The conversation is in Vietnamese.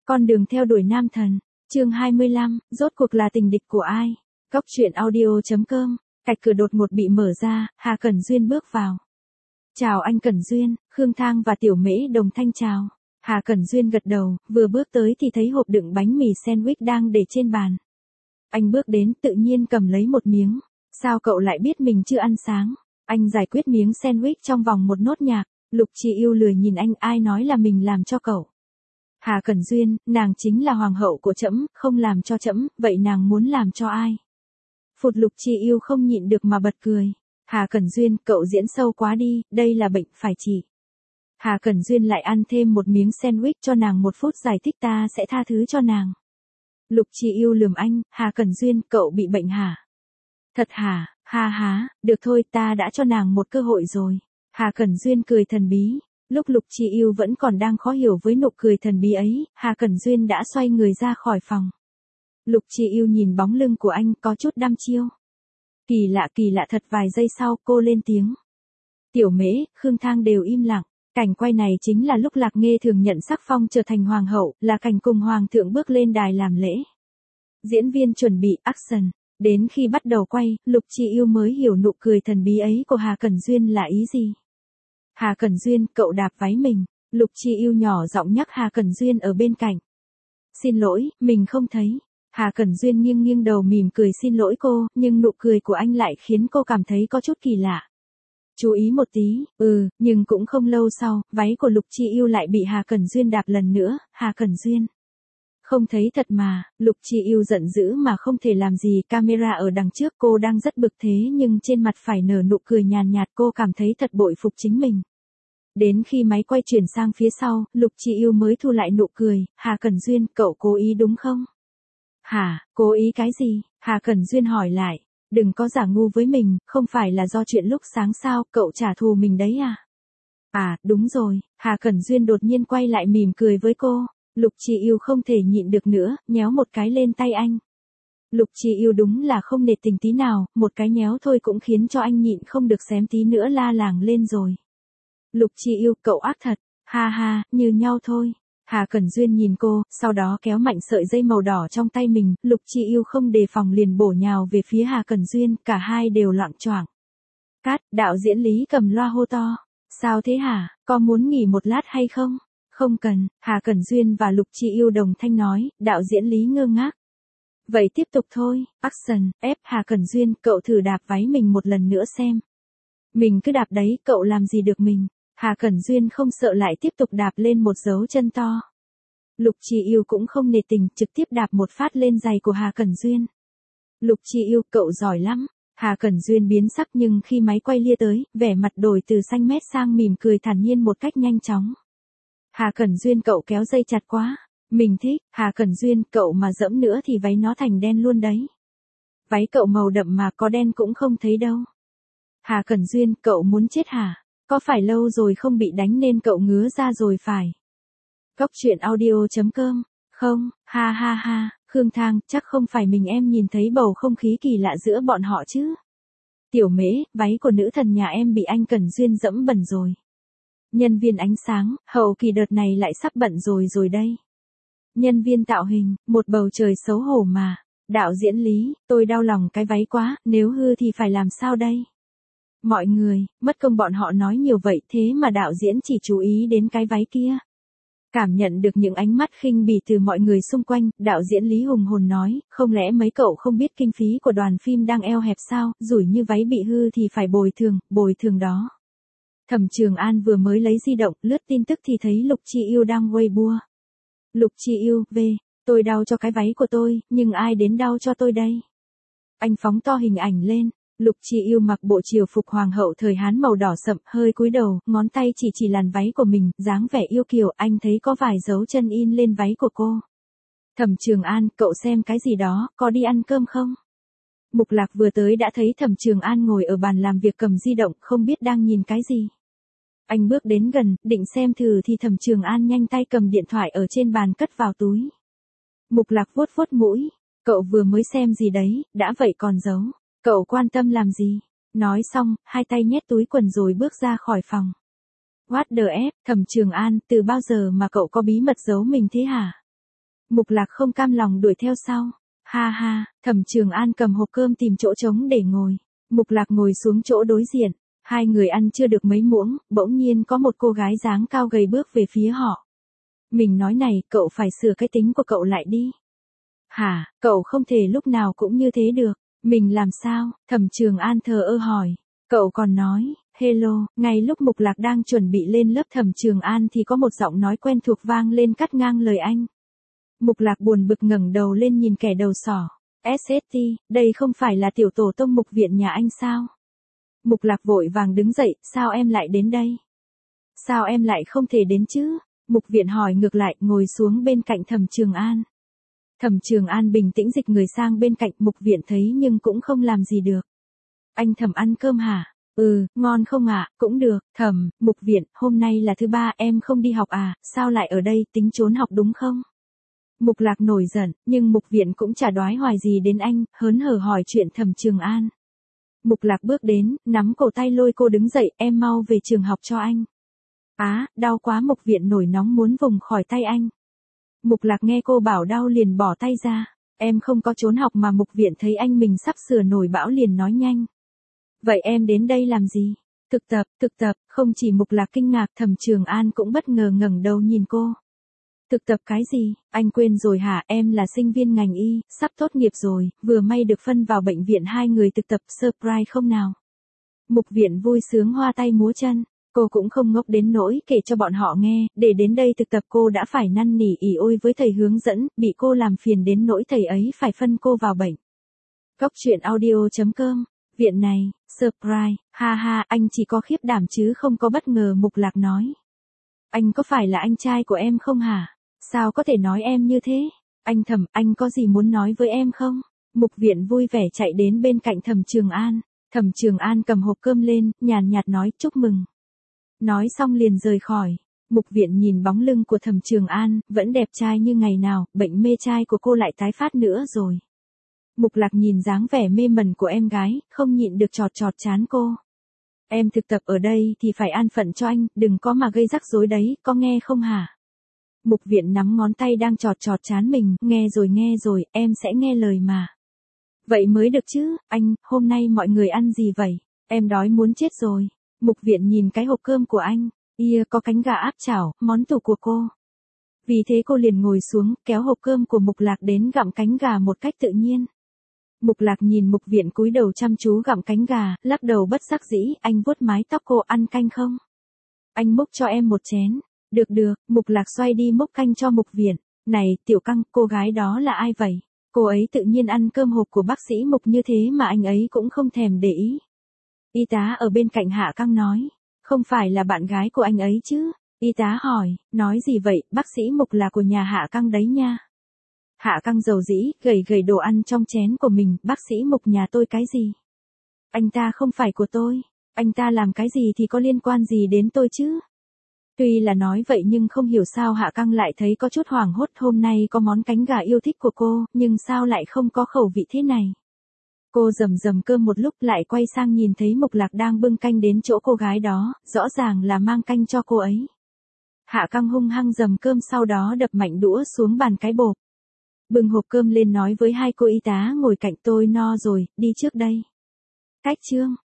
Con đường theo đuổi nam thần. Chương 25, rốt cuộc là tình địch của ai? Góc truyện audio.com. Cạch cửa đột ngột bị mở ra, Hà Cẩn Duyên bước vào. Chào anh Cẩn Duyên, Khương Thang và Tiểu Mễ đồng thanh chào. Hà Cẩn Duyên gật đầu, vừa bước tới thì thấy hộp đựng bánh mì sandwich đang để trên bàn. Anh bước đến tự nhiên cầm lấy một miếng. Sao cậu lại biết mình chưa ăn sáng? Anh giải quyết miếng sandwich trong vòng một nốt nhạc. Lục Chi Yêu lười nhìn anh, ai nói là mình làm cho cậu. Hà Cẩn Duyên, nàng chính là hoàng hậu của trẫm, không làm cho trẫm, vậy nàng muốn làm cho ai? Phụt, Lục Chi Yêu không nhịn được mà bật cười. Hà Cẩn Duyên, cậu diễn sâu quá đi, đây là bệnh phải trị. Hà Cẩn Duyên lại ăn thêm một miếng sandwich cho nàng, một phút giải thích ta sẽ tha thứ cho nàng. Lục Chi Yêu lườm anh, Hà Cẩn Duyên, cậu bị bệnh hả? Thật hả? Ha ha, được thôi, ta đã cho nàng một cơ hội rồi. Hà Cẩn Duyên cười thần bí. Lúc Lục Chi Yêu vẫn còn đang khó hiểu với nụ cười thần bí ấy, Hà Cẩn Duyên đã xoay người ra khỏi phòng. Lục Chi Yêu nhìn bóng lưng của anh có chút đăm chiêu. Kỳ lạ thật. Vài giây sau cô lên tiếng. Tiểu Mễ, Khương Thang đều im lặng. Cảnh quay này chính là lúc Lạc Nghê thường nhận sắc phong trở thành hoàng hậu, là cảnh cùng hoàng thượng bước lên đài làm lễ. Diễn viên chuẩn bị action. Đến khi bắt đầu quay, Lục Chi Yêu mới hiểu nụ cười thần bí ấy của Hà Cẩn Duyên là ý gì. Hà Cẩn Duyên, cậu đạp váy mình. Lục Chi Yêu nhỏ giọng nhắc Hà Cẩn Duyên ở bên cạnh. Xin lỗi, mình không thấy. Hà Cẩn Duyên nghiêng đầu mỉm cười xin lỗi cô, nhưng nụ cười của anh lại khiến cô cảm thấy có chút kỳ lạ. Chú ý một tí, nhưng cũng không lâu sau, váy của Lục Chi Yêu lại bị Hà Cẩn Duyên đạp lần nữa. Hà Cẩn Duyên. Không thấy thật mà. Lục Chi Yêu giận dữ mà không thể làm gì, camera ở đằng trước, cô đang rất bực thế nhưng trên mặt phải nở nụ cười nhàn nhạt, cô cảm thấy thật bội phục chính mình. Đến khi máy quay chuyển sang phía sau, Lục Chi Yêu mới thu lại nụ cười. Hà Cẩn Duyên, cậu cố ý đúng không? Hả, cố ý cái gì? Hà Cẩn Duyên hỏi lại. Đừng có giả ngu với mình, không phải là do chuyện lúc sáng sao, cậu trả thù mình đấy à? À, đúng rồi. Hà Cẩn Duyên đột nhiên quay lại mỉm cười với cô. Lục Chi Yêu không thể nhịn được nữa, nhéo một cái lên tay anh. Lục Chi Yêu đúng là không nể tình tí nào, một cái nhéo thôi cũng khiến cho anh nhịn không được xém tí nữa la làng lên rồi. Lục Chi Yêu, cậu ác thật, ha ha, như nhau thôi. Hà Cẩn Duyên nhìn cô, sau đó kéo mạnh sợi dây màu đỏ trong tay mình, Lục Chi Yêu không đề phòng liền bổ nhào về phía Hà Cẩn Duyên, cả hai đều loạng choạng. Cát, đạo diễn Lý cầm loa hô to. Sao thế hả, có muốn nghỉ một lát hay không? Không cần, Hà Cẩn Duyên và Lục Chi Yêu đồng thanh nói, đạo diễn Lý ngơ ngác. Vậy tiếp tục thôi, action, ép Hà Cẩn Duyên, cậu thử đạp váy mình một lần nữa xem. Mình cứ đạp đấy, cậu làm gì được mình. Hà Cẩn Duyên không sợ lại tiếp tục đạp lên một dấu chân to. Lục Chi Yêu cũng không nể tình, trực tiếp đạp một phát lên giày của Hà Cẩn Duyên. Lục Chi Yêu, cậu giỏi lắm. Hà Cẩn Duyên biến sắc nhưng khi máy quay lia tới, vẻ mặt đổi từ xanh mét sang mỉm cười thản nhiên một cách nhanh chóng. Hà Cẩn Duyên, cậu kéo dây chặt quá. Mình thích. Hà Cẩn Duyên, cậu mà dẫm nữa thì váy nó thành đen luôn đấy. Váy cậu màu đậm mà có đen cũng không thấy đâu. Hà Cẩn Duyên, cậu muốn chết hả? Có phải lâu rồi không bị đánh nên cậu ngứa ra rồi phải? Góc truyện audio.com. Không, ha ha ha, Khương Thang, chắc không phải mình em nhìn thấy bầu không khí kỳ lạ giữa bọn họ chứ? Tiểu Mễ, váy của nữ thần nhà em bị anh Cẩn Duyên dẫm bẩn rồi. Nhân viên ánh sáng, hậu kỳ đợt này lại sắp bận rồi đây. Nhân viên tạo hình, một bầu trời xấu hổ mà. Đạo diễn Lý, tôi đau lòng cái váy quá, nếu hư thì phải làm sao đây? Mọi người, mất công bọn họ nói nhiều vậy thế mà đạo diễn chỉ chú ý đến cái váy kia. Cảm nhận được những ánh mắt khinh bỉ từ mọi người xung quanh, đạo diễn Lý hùng hồn nói, không lẽ mấy cậu không biết kinh phí của đoàn phim đang eo hẹp sao, rủi như váy bị hư thì phải bồi thường đó. Thẩm Trường An vừa mới lấy di động, lướt tin tức thì thấy Lục Chi Yêu đang Weibo. Lục Chi Yêu, tôi đau cho cái váy của tôi, nhưng ai đến đau cho tôi đây? Anh phóng to hình ảnh lên. Lục Chi Yêu mặc bộ triều phục hoàng hậu thời Hán màu đỏ sậm, hơi cúi đầu, ngón tay chỉ làn váy của mình, dáng vẻ yêu kiều, anh thấy có vài dấu chân in lên váy của cô. Thẩm Trường An, cậu xem cái gì đó, có đi ăn cơm không? Mục Lạc vừa tới đã thấy Thẩm Trường An ngồi ở bàn làm việc cầm di động, không biết đang nhìn cái gì. Anh bước đến gần, định xem thử thì Thẩm Trường An nhanh tay cầm điện thoại ở trên bàn cất vào túi. Mục Lạc vuốt mũi, cậu vừa mới xem gì đấy, đã vậy còn giấu. Cậu quan tâm làm gì? Nói xong, hai tay nhét túi quần rồi bước ra khỏi phòng. What the F, Thẩm Trường An, từ bao giờ mà cậu có bí mật giấu mình thế hả? Mục Lạc không cam lòng đuổi theo sau. Ha ha, Thẩm Trường An cầm hộp cơm tìm chỗ trống để ngồi. Mục Lạc ngồi xuống chỗ đối diện. Hai người ăn chưa được mấy muỗng, bỗng nhiên có một cô gái dáng cao gầy bước về phía họ. Mình nói này, cậu phải sửa cái tính của cậu lại đi. Hả, cậu không thể lúc nào cũng như thế được. Mình làm sao? Thẩm Trường An thờ ơ hỏi. Cậu còn nói, hello, ngay lúc Mục Lạc đang chuẩn bị lên lớp Thẩm Trường An thì có một giọng nói quen thuộc vang lên cắt ngang lời anh. Mục Lạc buồn bực ngẩng đầu lên nhìn kẻ đầu sỏ. SST, đây không phải là tiểu tổ tông Mục viện nhà anh sao? Mục Lạc vội vàng đứng dậy, sao em lại đến đây? Sao em lại không thể đến chứ? Mục viện hỏi ngược lại, ngồi xuống bên cạnh Thẩm Trường An. Thẩm Trường An bình tĩnh dịch người sang bên cạnh, Mục viện thấy nhưng cũng không làm gì được. Anh Thẩm ăn cơm hả? Ừ, ngon không ạ? Cũng được. Thẩm, Mục viện, hôm nay là thứ ba, em không đi học à, sao lại ở đây, tính trốn học đúng không? Mục Lạc nổi giận, nhưng Mục viện cũng chả đoái hoài gì đến anh, hớn hở hỏi chuyện Thẩm Trường An. Mục Lạc bước đến, nắm cổ tay lôi cô đứng dậy, em mau về trường học cho anh. Á, đau quá. Mục viện nổi nóng muốn vùng khỏi tay anh. Mục Lạc nghe cô bảo đau liền bỏ tay ra. Em không có trốn học mà. Mục viện thấy anh mình sắp sửa nổi bão liền nói nhanh. Vậy em đến đây làm gì? Thực tập, không chỉ Mục Lạc kinh ngạc, Thẩm Trường An cũng bất ngờ ngẩng đầu nhìn cô. Thực tập cái gì, anh quên rồi hả? Em là sinh viên ngành y, sắp tốt nghiệp rồi, vừa may được phân vào bệnh viện. Hai người thực tập, surprise không nào? Mục viện vui sướng hoa tay múa chân, cô cũng không ngốc đến nỗi kể cho bọn họ nghe, để đến đây thực tập cô đã phải năn nỉ ỉ ôi với thầy hướng dẫn, bị cô làm phiền đến nỗi thầy ấy phải phân cô vào bệnh. Góc truyện audio.com, viện này, surprise, ha ha, anh chỉ có khiếp đảm chứ không có bất ngờ. Mục Lạc nói. Anh có phải là anh trai của em không hả? Sao có thể nói em như thế? Anh Thẩm, anh có gì muốn nói với em không? Mục viện vui vẻ chạy đến bên cạnh Thẩm Trường An. Thẩm Trường An cầm hộp cơm lên, nhàn nhạt nói chúc mừng. Nói xong liền rời khỏi. Mục viện nhìn bóng lưng của Thẩm Trường An, vẫn đẹp trai như ngày nào, bệnh mê trai của cô lại tái phát nữa rồi. Mục Lạc nhìn dáng vẻ mê mẩn của em gái, không nhịn được chọt chọt trán cô. Em thực tập ở đây thì phải an phận cho anh, đừng có mà gây rắc rối đấy, có nghe không hả? Mục viện nắm ngón tay đang chọt chọt trán mình, nghe rồi, em sẽ nghe lời mà. Vậy mới được chứ, anh, hôm nay mọi người ăn gì vậy? Em đói muốn chết rồi. Mục viện nhìn cái hộp cơm của anh, có cánh gà áp chảo, món tủ của cô. Vì thế cô liền ngồi xuống, kéo hộp cơm của Mục Lạc đến gặm cánh gà một cách tự nhiên. Mục Lạc nhìn Mục viện cúi đầu chăm chú gặm cánh gà, lắc đầu bất đắc dĩ, anh vuốt mái tóc cô, ăn canh không? Anh múc cho em một chén. Được, Mục Lạc xoay đi múc canh cho Mục viện. Này, Tiểu Căng, cô gái đó là ai vậy? Cô ấy tự nhiên ăn cơm hộp của bác sĩ Mục như thế mà anh ấy cũng không thèm để ý. Y tá ở bên cạnh Hạ Căng nói. Không phải là bạn gái của anh ấy chứ? Y tá hỏi, nói gì vậy, bác sĩ Mục là của nhà Hạ Căng đấy nha. Hạ Căng dầu dĩ, gầy đồ ăn trong chén của mình, bác sĩ Mục nhà tôi cái gì? Anh ta không phải của tôi. Anh ta làm cái gì thì có liên quan gì đến tôi chứ? Tuy là nói vậy nhưng không hiểu sao Hạ Căng lại thấy có chút hoảng hốt. Hôm nay có món cánh gà yêu thích của cô, nhưng sao lại không có khẩu vị thế này? Cô rầm cơm một lúc lại quay sang nhìn thấy Mục Lạc đang bưng canh đến chỗ cô gái đó, rõ ràng là mang canh cho cô ấy. Hạ Căng hung hăng dầm cơm sau đó đập mạnh đũa xuống bàn cái bộp. Bưng hộp cơm lên nói với hai cô y tá ngồi cạnh tôi no rồi, đi trước đây. Cách chương.